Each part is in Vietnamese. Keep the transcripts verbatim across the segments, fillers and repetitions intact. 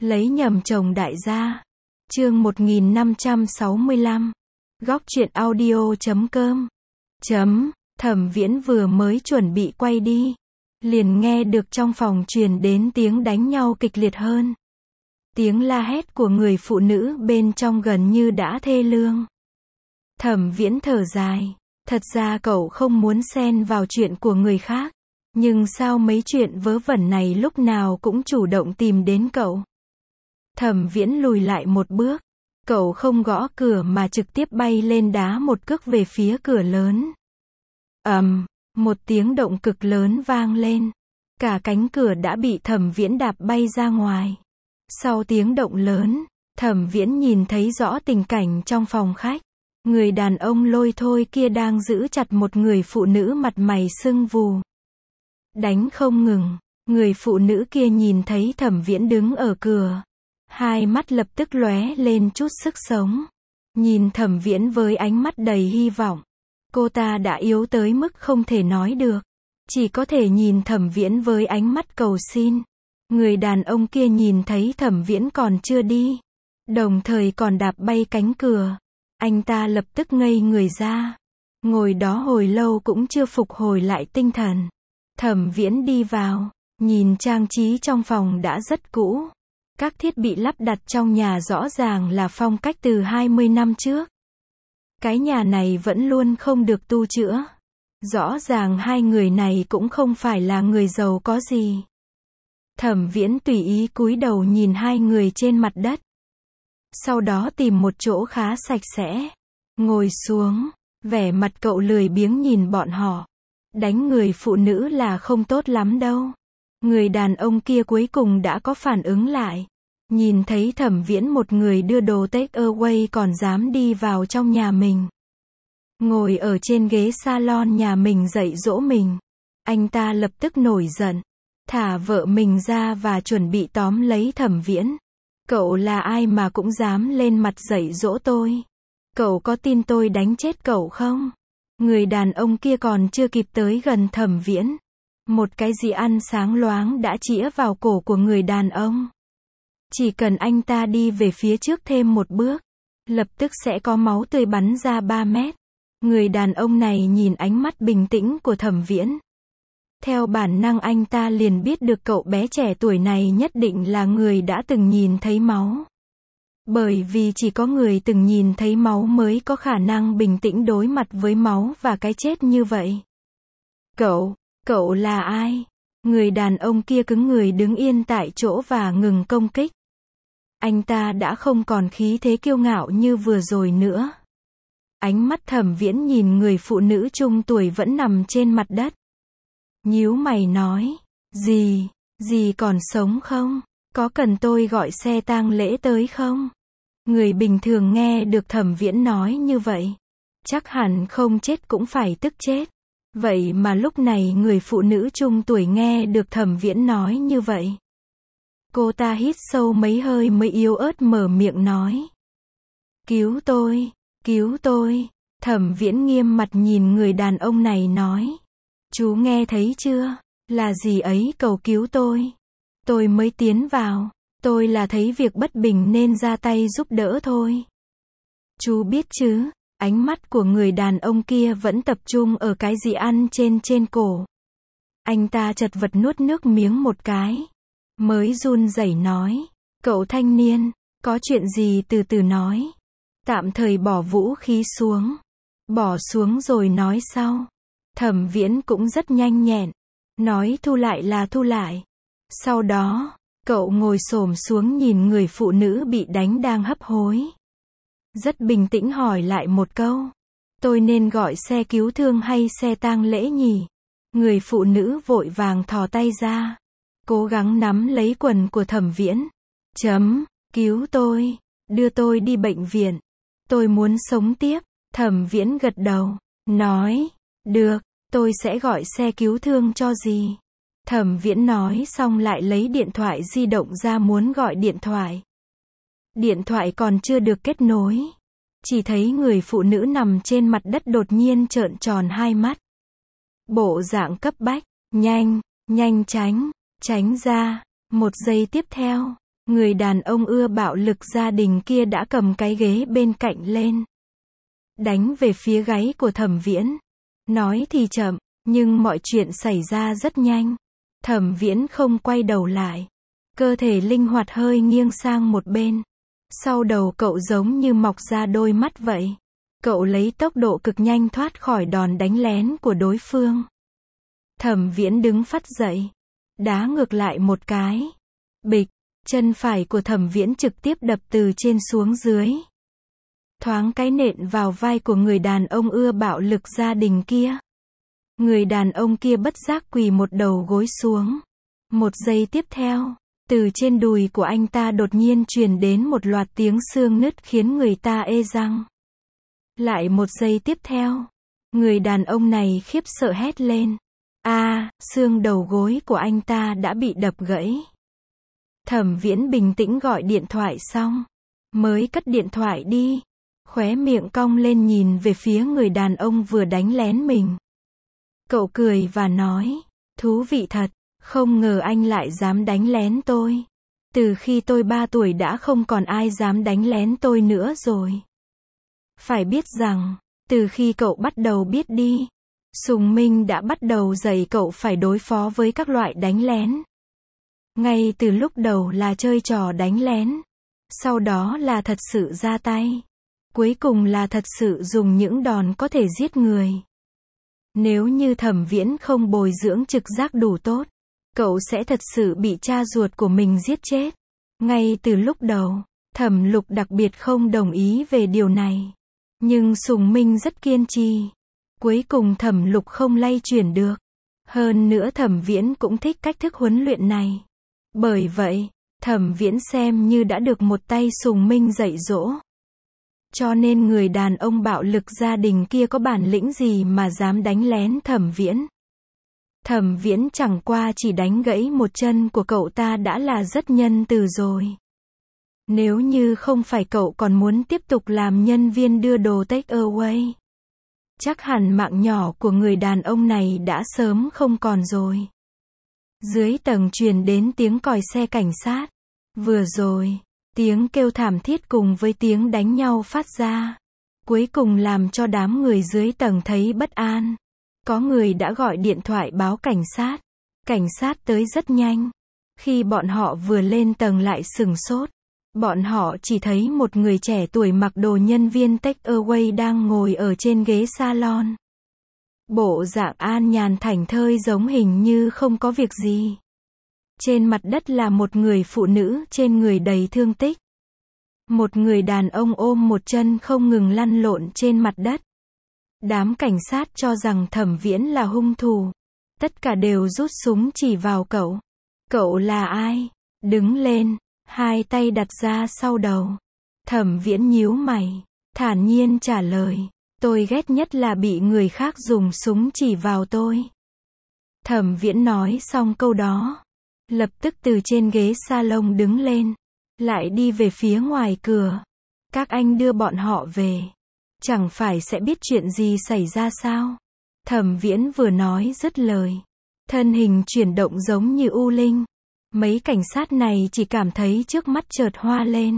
Lấy nhầm chồng đại gia. Chương một nghìn năm trăm sáu mươi lăm. Góc truyện audio chấm com. Chấm, Thẩm Viễn vừa mới chuẩn bị quay đi, liền nghe được trong phòng truyền đến tiếng đánh nhau kịch liệt hơn. Tiếng la hét của người phụ nữ bên trong gần như đã thê lương. Thẩm Viễn thở dài, thật ra cậu không muốn xen vào chuyện của người khác, nhưng sao mấy chuyện vớ vẩn này lúc nào cũng chủ động tìm đến cậu. Thẩm Viễn lùi lại một bước, cậu không gõ cửa mà trực tiếp bay lên đá một cước về phía cửa lớn. Ầm, um, một tiếng động cực lớn vang lên, cả cánh cửa đã bị Thẩm Viễn đạp bay ra ngoài. Sau tiếng động lớn, Thẩm Viễn nhìn thấy rõ tình cảnh trong phòng khách. Người đàn ông lôi thôi kia đang giữ chặt một người phụ nữ mặt mày sưng vù. Đánh không ngừng, người phụ nữ kia nhìn thấy Thẩm Viễn đứng ở cửa. Hai mắt lập tức lóe lên chút sức sống. Nhìn Thẩm Viễn với ánh mắt đầy hy vọng. Cô ta đã yếu tới mức không thể nói được. Chỉ có thể nhìn Thẩm Viễn với ánh mắt cầu xin. Người đàn ông kia nhìn thấy Thẩm Viễn còn chưa đi, đồng thời còn đạp bay cánh cửa. Anh ta lập tức ngây người ra. Ngồi đó hồi lâu cũng chưa phục hồi lại tinh thần. Thẩm Viễn đi vào, nhìn trang trí trong phòng đã rất cũ. Các thiết bị lắp đặt trong nhà rõ ràng là phong cách từ hai mươi năm trước. Cái nhà này vẫn luôn không được tu chữa. Rõ ràng hai người này cũng không phải là người giàu có gì. Thẩm Viễn tùy ý cúi đầu nhìn hai người trên mặt đất. Sau đó tìm một chỗ khá sạch sẽ, ngồi xuống, vẻ mặt cậu lười biếng nhìn bọn họ. Đánh người phụ nữ là không tốt lắm đâu. Người đàn ông kia cuối cùng đã có phản ứng lại. Nhìn thấy Thẩm Viễn một người đưa đồ take away còn dám đi vào trong nhà mình. Ngồi ở trên ghế salon nhà mình dạy dỗ mình. Anh ta lập tức nổi giận, thả vợ mình ra và chuẩn bị tóm lấy Thẩm Viễn. Cậu là ai mà cũng dám lên mặt dạy dỗ tôi? Cậu có tin tôi đánh chết cậu không? Người đàn ông kia còn chưa kịp tới gần Thẩm Viễn. Một cái gì ăn sáng loáng đã chĩa vào cổ của người đàn ông. Chỉ cần anh ta đi về phía trước thêm một bước, lập tức sẽ có máu tươi bắn ra ba mét. Người đàn ông này nhìn ánh mắt bình tĩnh của Thẩm Viễn. Theo bản năng anh ta liền biết được cậu bé trẻ tuổi này nhất định là người đã từng nhìn thấy máu. Bởi vì chỉ có người từng nhìn thấy máu mới có khả năng bình tĩnh đối mặt với máu và cái chết như vậy. Cậu, cậu là ai? Người đàn ông kia cứng người đứng yên tại chỗ và ngừng công kích. Anh ta đã không còn khí thế kiêu ngạo như vừa rồi nữa. Ánh mắt Thẩm Viễn nhìn người phụ nữ trung tuổi vẫn nằm trên mặt đất. Nhíu mày nói, gì, gì còn sống không? Có cần tôi gọi xe tang lễ tới không? Người bình thường nghe được Thẩm Viễn nói như vậy, chắc hẳn không chết cũng phải tức chết. Vậy mà lúc này người phụ nữ trung tuổi nghe được Thẩm Viễn nói như vậy. Cô ta hít sâu mấy hơi mới yếu ớt mở miệng nói. Cứu tôi, cứu tôi. Thẩm Viễn nghiêm mặt nhìn người đàn ông này nói. Chú nghe thấy chưa? Là gì ấy cầu cứu tôi? Tôi mới tiến vào. Tôi là thấy việc bất bình nên ra tay giúp đỡ thôi. Chú biết chứ? Ánh mắt của người đàn ông kia vẫn tập trung ở cái gì ăn trên trên cổ. Anh ta chật vật nuốt nước miếng một cái. Mới run rẩy nói. Cậu thanh niên, có chuyện gì từ từ nói. Tạm thời bỏ vũ khí xuống. Bỏ xuống rồi nói sau. Thẩm Viễn cũng rất nhanh nhẹn. Nói thu lại là thu lại. Sau đó, cậu ngồi xổm xuống nhìn người phụ nữ bị đánh đang hấp hối. Rất bình tĩnh hỏi lại một câu. Tôi nên gọi xe cứu thương hay xe tang lễ nhỉ? Người phụ nữ vội vàng thò tay ra. Cố gắng nắm lấy quần của Thẩm Viễn. Chấm, cứu tôi. Đưa tôi đi bệnh viện. Tôi muốn sống tiếp. Thẩm Viễn gật đầu. Nói. Được, tôi sẽ gọi xe cứu thương cho gì. Thẩm Viễn nói xong lại lấy điện thoại di động ra muốn gọi điện thoại. Điện thoại còn chưa được kết nối. Chỉ thấy người phụ nữ nằm trên mặt đất đột nhiên trợn tròn hai mắt. Bộ dạng cấp bách, nhanh, nhanh tránh, tránh ra. Một giây tiếp theo, Người đàn ông ưa bạo lực gia đình kia đã cầm cái ghế bên cạnh lên, đánh về phía gáy của Thẩm Viễn. Nói thì chậm, nhưng mọi chuyện xảy ra rất nhanh. Thẩm Viễn không quay đầu lại. Cơ thể linh hoạt hơi nghiêng sang một bên. Sau đầu cậu giống như mọc ra đôi mắt vậy. Cậu lấy tốc độ cực nhanh thoát khỏi đòn đánh lén của đối phương. Thẩm Viễn đứng phắt dậy, đá ngược lại một cái. Bịch, chân phải của Thẩm Viễn trực tiếp đập từ trên xuống dưới. Thoáng cái nện vào vai của người đàn ông ưa bạo lực gia đình kia. Người đàn ông kia bất giác quỳ một đầu gối xuống. Một giây tiếp theo, từ trên đùi của anh ta đột nhiên truyền đến một loạt tiếng xương nứt khiến người ta ê răng. Lại một giây tiếp theo, người đàn ông này khiếp sợ hét lên. A, à, xương đầu gối của anh ta đã bị đập gãy. Thẩm Viễn bình tĩnh gọi điện thoại xong, mới cất điện thoại đi. Khóe miệng cong lên nhìn về phía người đàn ông vừa đánh lén mình. Cậu cười và nói, thú vị thật, không ngờ anh lại dám đánh lén tôi. Từ khi tôi ba tuổi đã không còn ai dám đánh lén tôi nữa rồi. Phải biết rằng, từ khi cậu bắt đầu biết đi, Sùng Minh đã bắt đầu dạy cậu phải đối phó với các loại đánh lén. Ngay từ lúc đầu là chơi trò đánh lén, sau đó là thật sự ra tay, cuối cùng là thật sự dùng những đòn có thể giết người. Nếu như Thẩm Viễn không bồi dưỡng trực giác đủ tốt, cậu sẽ thật sự bị cha ruột của mình giết chết. Ngay từ lúc đầu, Thẩm Lục đặc biệt không đồng ý về điều này. Nhưng Sùng Minh rất kiên trì. Cuối cùng Thẩm Lục không lay chuyển được. Hơn nữa Thẩm Viễn cũng thích cách thức huấn luyện này. Bởi vậy, Thẩm Viễn xem như đã được một tay Sùng Minh dạy dỗ. Cho nên người đàn ông bạo lực gia đình kia có bản lĩnh gì mà dám đánh lén Thẩm Viễn. Thẩm Viễn chẳng qua chỉ đánh gãy một chân của cậu ta đã là rất nhân từ rồi. Nếu như không phải cậu còn muốn tiếp tục làm nhân viên đưa đồ take away, chắc hẳn mạng nhỏ của người đàn ông này đã sớm không còn rồi. Dưới tầng truyền đến tiếng còi xe cảnh sát. Vừa rồi, tiếng kêu thảm thiết cùng với tiếng đánh nhau phát ra. Cuối cùng làm cho đám người dưới tầng thấy bất an. Có người đã gọi điện thoại báo cảnh sát. Cảnh sát tới rất nhanh. Khi bọn họ vừa lên tầng lại sửng sốt. Bọn họ chỉ thấy một người trẻ tuổi mặc đồ nhân viên take away đang ngồi ở trên ghế salon. Bộ dạng an nhàn thảnh thơi giống hình như không có việc gì. Trên mặt đất là một người phụ nữ trên người đầy thương tích. Một người đàn ông ôm một chân không ngừng lăn lộn trên mặt đất. Đám cảnh sát cho rằng Thẩm Viễn là hung thủ. Tất cả đều rút súng chỉ vào cậu. Cậu là ai? Đứng lên, hai tay đặt ra sau đầu. Thẩm Viễn nhíu mày, thản nhiên trả lời. Tôi ghét nhất là bị người khác dùng súng chỉ vào tôi. Thẩm Viễn nói xong câu đó, lập tức từ trên ghế salon đứng lên, lại đi về phía ngoài cửa. Các anh đưa bọn họ về. Chẳng phải sẽ biết chuyện gì xảy ra sao? Thẩm Viễn vừa nói dứt lời, thân hình chuyển động giống như u linh. Mấy cảnh sát này chỉ cảm thấy trước mắt chợt hoa lên.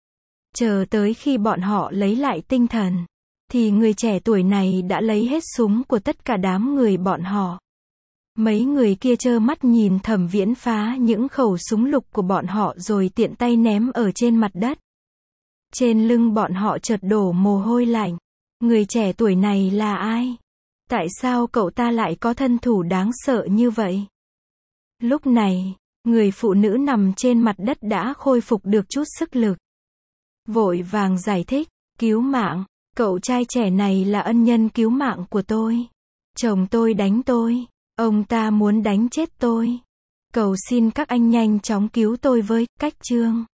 Chờ tới khi bọn họ lấy lại tinh thần, thì người trẻ tuổi này đã lấy hết súng của tất cả đám người bọn họ. Mấy người kia trơ mắt nhìn Thẩm Viễn phá những khẩu súng lục của bọn họ rồi tiện tay ném ở trên mặt đất. Trên lưng bọn họ chợt đổ mồ hôi lạnh. Người trẻ tuổi này là ai? Tại sao cậu ta lại có thân thủ đáng sợ như vậy? Lúc này, người phụ nữ nằm trên mặt đất đã khôi phục được chút sức lực. Vội vàng giải thích, cứu mạng, cậu trai trẻ này là ân nhân cứu mạng của tôi. Chồng tôi đánh tôi, ông ta muốn đánh chết tôi. Cầu xin các anh nhanh chóng cứu tôi với, cách chương.